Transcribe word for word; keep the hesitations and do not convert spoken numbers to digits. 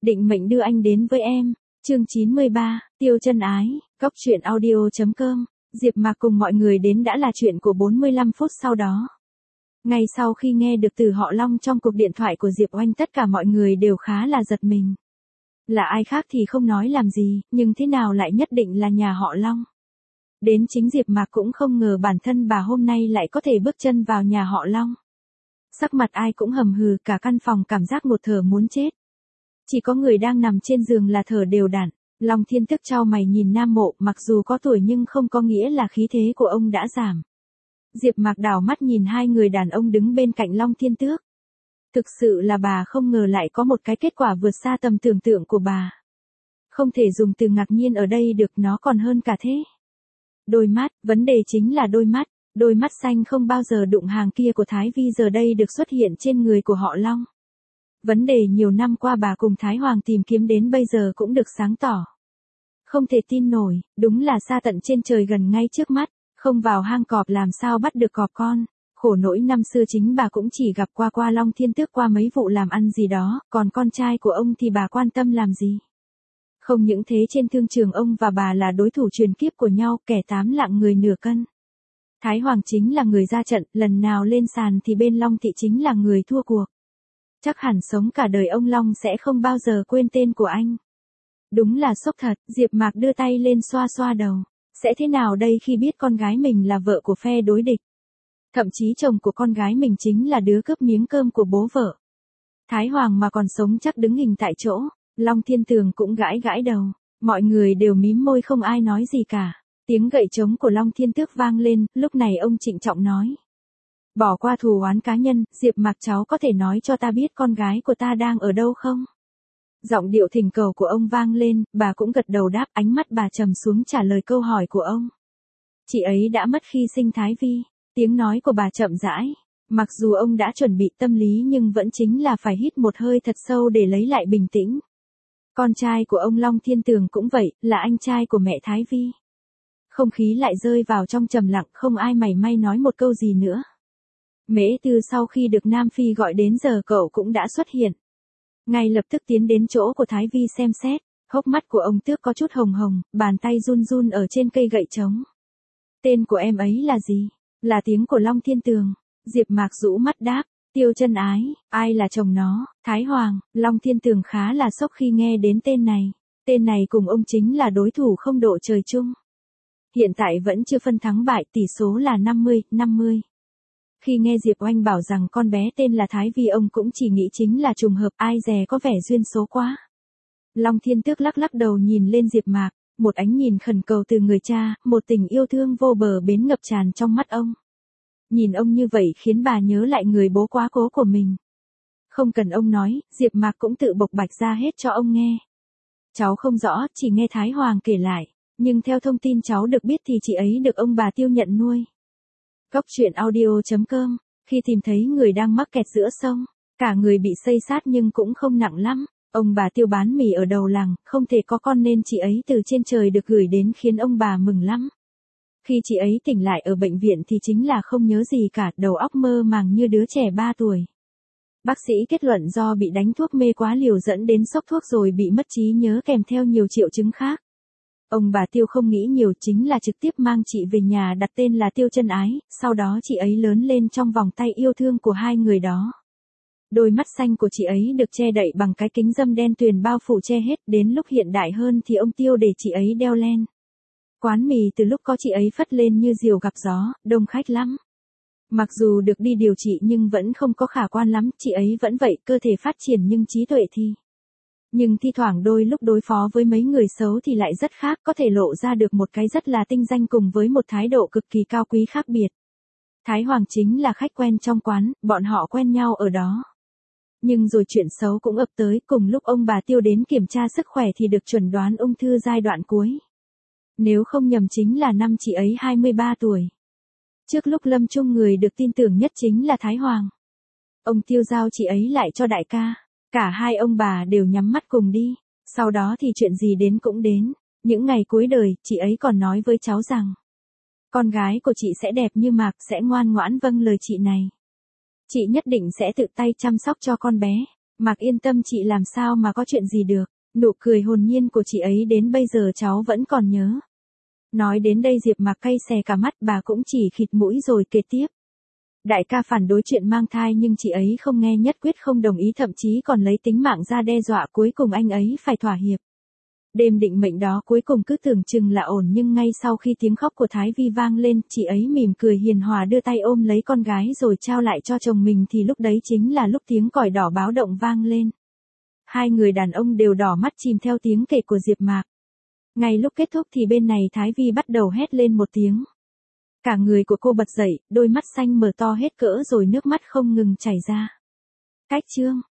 định mệnh đưa anh đến với em. Chương chín mươi ba, Tiêu Chân Ái, Cóc truyện audio.com. Diệp Mạc cùng mọi người đến đã là chuyện của bốn mươi lăm phút sau đó. Ngay sau khi nghe được từ họ Long trong cuộc điện thoại của Diệp Oanh, tất cả mọi người đều khá là giật mình. Là ai khác thì không nói làm gì, nhưng thế nào lại nhất định là nhà họ Long. Đến chính Diệp Mạc cũng không ngờ bản thân bà hôm nay lại có thể bước chân vào nhà họ Long. Sắc mặt ai cũng hầm hừ, cả căn phòng cảm giác một thở muốn chết. Chỉ có người đang nằm trên giường là thở đều đặn. Long Thiên Tước chau mày nhìn Nam Mộ, mặc dù có tuổi nhưng không có nghĩa là khí thế của ông đã giảm. Diệp Mạc đảo mắt nhìn hai người đàn ông đứng bên cạnh Long Thiên Tước. Thực sự là bà không ngờ lại có một cái kết quả vượt xa tầm tưởng tượng của bà. Không thể dùng từ ngạc nhiên ở đây được, nó còn hơn cả thế. Đôi mắt, vấn đề chính là đôi mắt. Đôi mắt xanh không bao giờ đụng hàng kia của Thái Vi giờ đây được xuất hiện trên người của họ Long. Vấn đề nhiều năm qua bà cùng Thái Hoàng tìm kiếm đến bây giờ cũng được sáng tỏ. Không thể tin nổi, đúng là xa tận trên trời gần ngay trước mắt, không vào hang cọp làm sao bắt được cọp con. Khổ nỗi năm xưa chính bà cũng chỉ gặp qua qua Long Thiên Tước qua mấy vụ làm ăn gì đó, còn con trai của ông thì bà quan tâm làm gì. Không những thế, trên thương trường ông và bà là đối thủ truyền kiếp của nhau, kẻ tám lạng người nửa cân. Thái Hoàng chính là người ra trận, lần nào lên sàn thì bên Long thị chính là người thua cuộc. Chắc hẳn sống cả đời ông Long sẽ không bao giờ quên tên của anh. Đúng là sốc thật. Diệp Mạc đưa tay lên xoa xoa đầu. Sẽ thế nào đây khi biết con gái mình là vợ của phe đối địch? Thậm chí chồng của con gái mình chính là đứa cướp miếng cơm của bố vợ. Thái Hoàng mà còn sống chắc đứng hình tại chỗ. Long Thiên Tường cũng gãi gãi đầu. Mọi người đều mím môi không ai nói gì cả. Tiếng gậy trống của Long Thiên Tước vang lên, lúc này ông trịnh trọng nói. Bỏ qua thù oán cá nhân, Diệp Mạc cháu có thể nói cho ta biết con gái của ta đang ở đâu không? Giọng điệu thỉnh cầu của ông vang lên, bà cũng gật đầu đáp, ánh mắt bà trầm xuống trả lời câu hỏi của ông. Chị ấy đã mất khi sinh Thái Vi. Tiếng nói của bà chậm rãi. Mặc dù ông đã chuẩn bị tâm lý nhưng vẫn chính là phải hít một hơi thật sâu để lấy lại bình tĩnh. Con trai của ông Long Thiên Tường cũng vậy, là anh trai của mẹ Thái Vi. Không khí lại rơi vào trong trầm lặng, không ai mảy may nói một câu gì nữa. Mễ Tư sau khi được Nam Phi gọi đến giờ cậu cũng đã xuất hiện. Ngay lập tức tiến đến chỗ của Thái Vi xem xét, hốc mắt của ông Tước có chút hồng hồng, bàn tay run run ở trên cây gậy trống. Tên của em ấy là gì? Là tiếng của Long Thiên Tường. Diệp Mạc rũ mắt đáp, Tiêu Chân Ái. Ai là chồng nó? Thái Hoàng. Long Thiên Tường khá là sốc khi nghe đến tên này. Tên này cùng ông chính là đối thủ không độ trời chung. Hiện tại vẫn chưa phân thắng bại, tỷ số là năm mươi năm mươi. Khi nghe Diệp Oanh bảo rằng con bé tên là Thái Vi, ông cũng chỉ nghĩ chính là trùng hợp, ai dè có vẻ duyên số quá. Long Thiên Tước lắc lắc đầu nhìn lên Diệp Mạc, một ánh nhìn khẩn cầu từ người cha, một tình yêu thương vô bờ bến ngập tràn trong mắt ông. Nhìn ông như vậy khiến bà nhớ lại người bố quá cố của mình. Không cần ông nói, Diệp Mạc cũng tự bộc bạch ra hết cho ông nghe. Cháu không rõ, chỉ nghe Thái Hoàng kể lại. Nhưng theo thông tin cháu được biết thì chị ấy được ông bà Tiêu nhận nuôi. Cóc truyện audio.com. Khi tìm thấy người đang mắc kẹt giữa sông, cả người bị xây sát nhưng cũng không nặng lắm. Ông bà Tiêu bán mì ở đầu làng, không thể có con nên chị ấy từ trên trời được gửi đến khiến ông bà mừng lắm. Khi chị ấy tỉnh lại ở bệnh viện thì chính là không nhớ gì cả, đầu óc mơ màng như đứa trẻ ba tuổi. Bác sĩ kết luận do bị đánh thuốc mê quá liều dẫn đến sốc thuốc rồi bị mất trí nhớ kèm theo nhiều triệu chứng khác. Ông bà Tiêu không nghĩ nhiều, chính là trực tiếp mang chị về nhà đặt tên là Tiêu Chân Ái, sau đó chị ấy lớn lên trong vòng tay yêu thương của hai người đó. Đôi mắt xanh của chị ấy được che đậy bằng cái kính râm đen tuyền bao phủ che hết, đến lúc hiện đại hơn thì ông Tiêu để chị ấy đeo len. Quán mì từ lúc có chị ấy phất lên như diều gặp gió, đông khách lắm. Mặc dù được đi điều trị nhưng vẫn không có khả quan lắm, chị ấy vẫn vậy, cơ thể phát triển nhưng trí tuệ thì... Nhưng thi thoảng đôi lúc đối phó với mấy người xấu thì lại rất khác, có thể lộ ra được một cái rất là tinh danh cùng với một thái độ cực kỳ cao quý khác biệt. Thái Hoàng chính là khách quen trong quán, bọn họ quen nhau ở đó. Nhưng rồi chuyện xấu cũng ập tới, cùng lúc ông bà Tiêu đến kiểm tra sức khỏe thì được chuẩn đoán ung thư giai đoạn cuối. Nếu không nhầm chính là năm chị ấy hai mươi ba tuổi. Trước lúc lâm chung người được tin tưởng nhất chính là Thái Hoàng. Ông Tiêu giao chị ấy lại cho đại ca. Cả hai ông bà đều nhắm mắt cùng đi. Sau đó thì chuyện gì đến cũng đến. Những ngày cuối đời, chị ấy còn nói với cháu rằng con gái của chị sẽ đẹp như Mạc, sẽ ngoan ngoãn vâng lời chị này. Chị nhất định sẽ tự tay chăm sóc cho con bé. Mạc yên tâm chị làm sao mà có chuyện gì được, nụ cười hồn nhiên của chị ấy đến bây giờ cháu vẫn còn nhớ. Nói đến đây Diệp Mạc cay xè cả mắt, bà cũng chỉ khịt mũi rồi kể tiếp. Đại ca phản đối chuyện mang thai nhưng chị ấy không nghe, nhất quyết không đồng ý, thậm chí còn lấy tính mạng ra đe dọa, cuối cùng anh ấy phải thỏa hiệp. Đêm định mệnh đó cuối cùng cứ tưởng chừng là ổn, nhưng ngay sau khi tiếng khóc của Thái Vi vang lên, chị ấy mỉm cười hiền hòa đưa tay ôm lấy con gái rồi trao lại cho chồng mình, thì lúc đấy chính là lúc tiếng còi đỏ báo động vang lên. Hai người đàn ông đều đỏ mắt chìm theo tiếng kể của Diệp Mạc. Ngay lúc kết thúc thì bên này Thái Vi bắt đầu hét lên một tiếng. Cả người của cô bật dậy, đôi mắt xanh mở to hết cỡ rồi nước mắt không ngừng chảy ra. Cách chương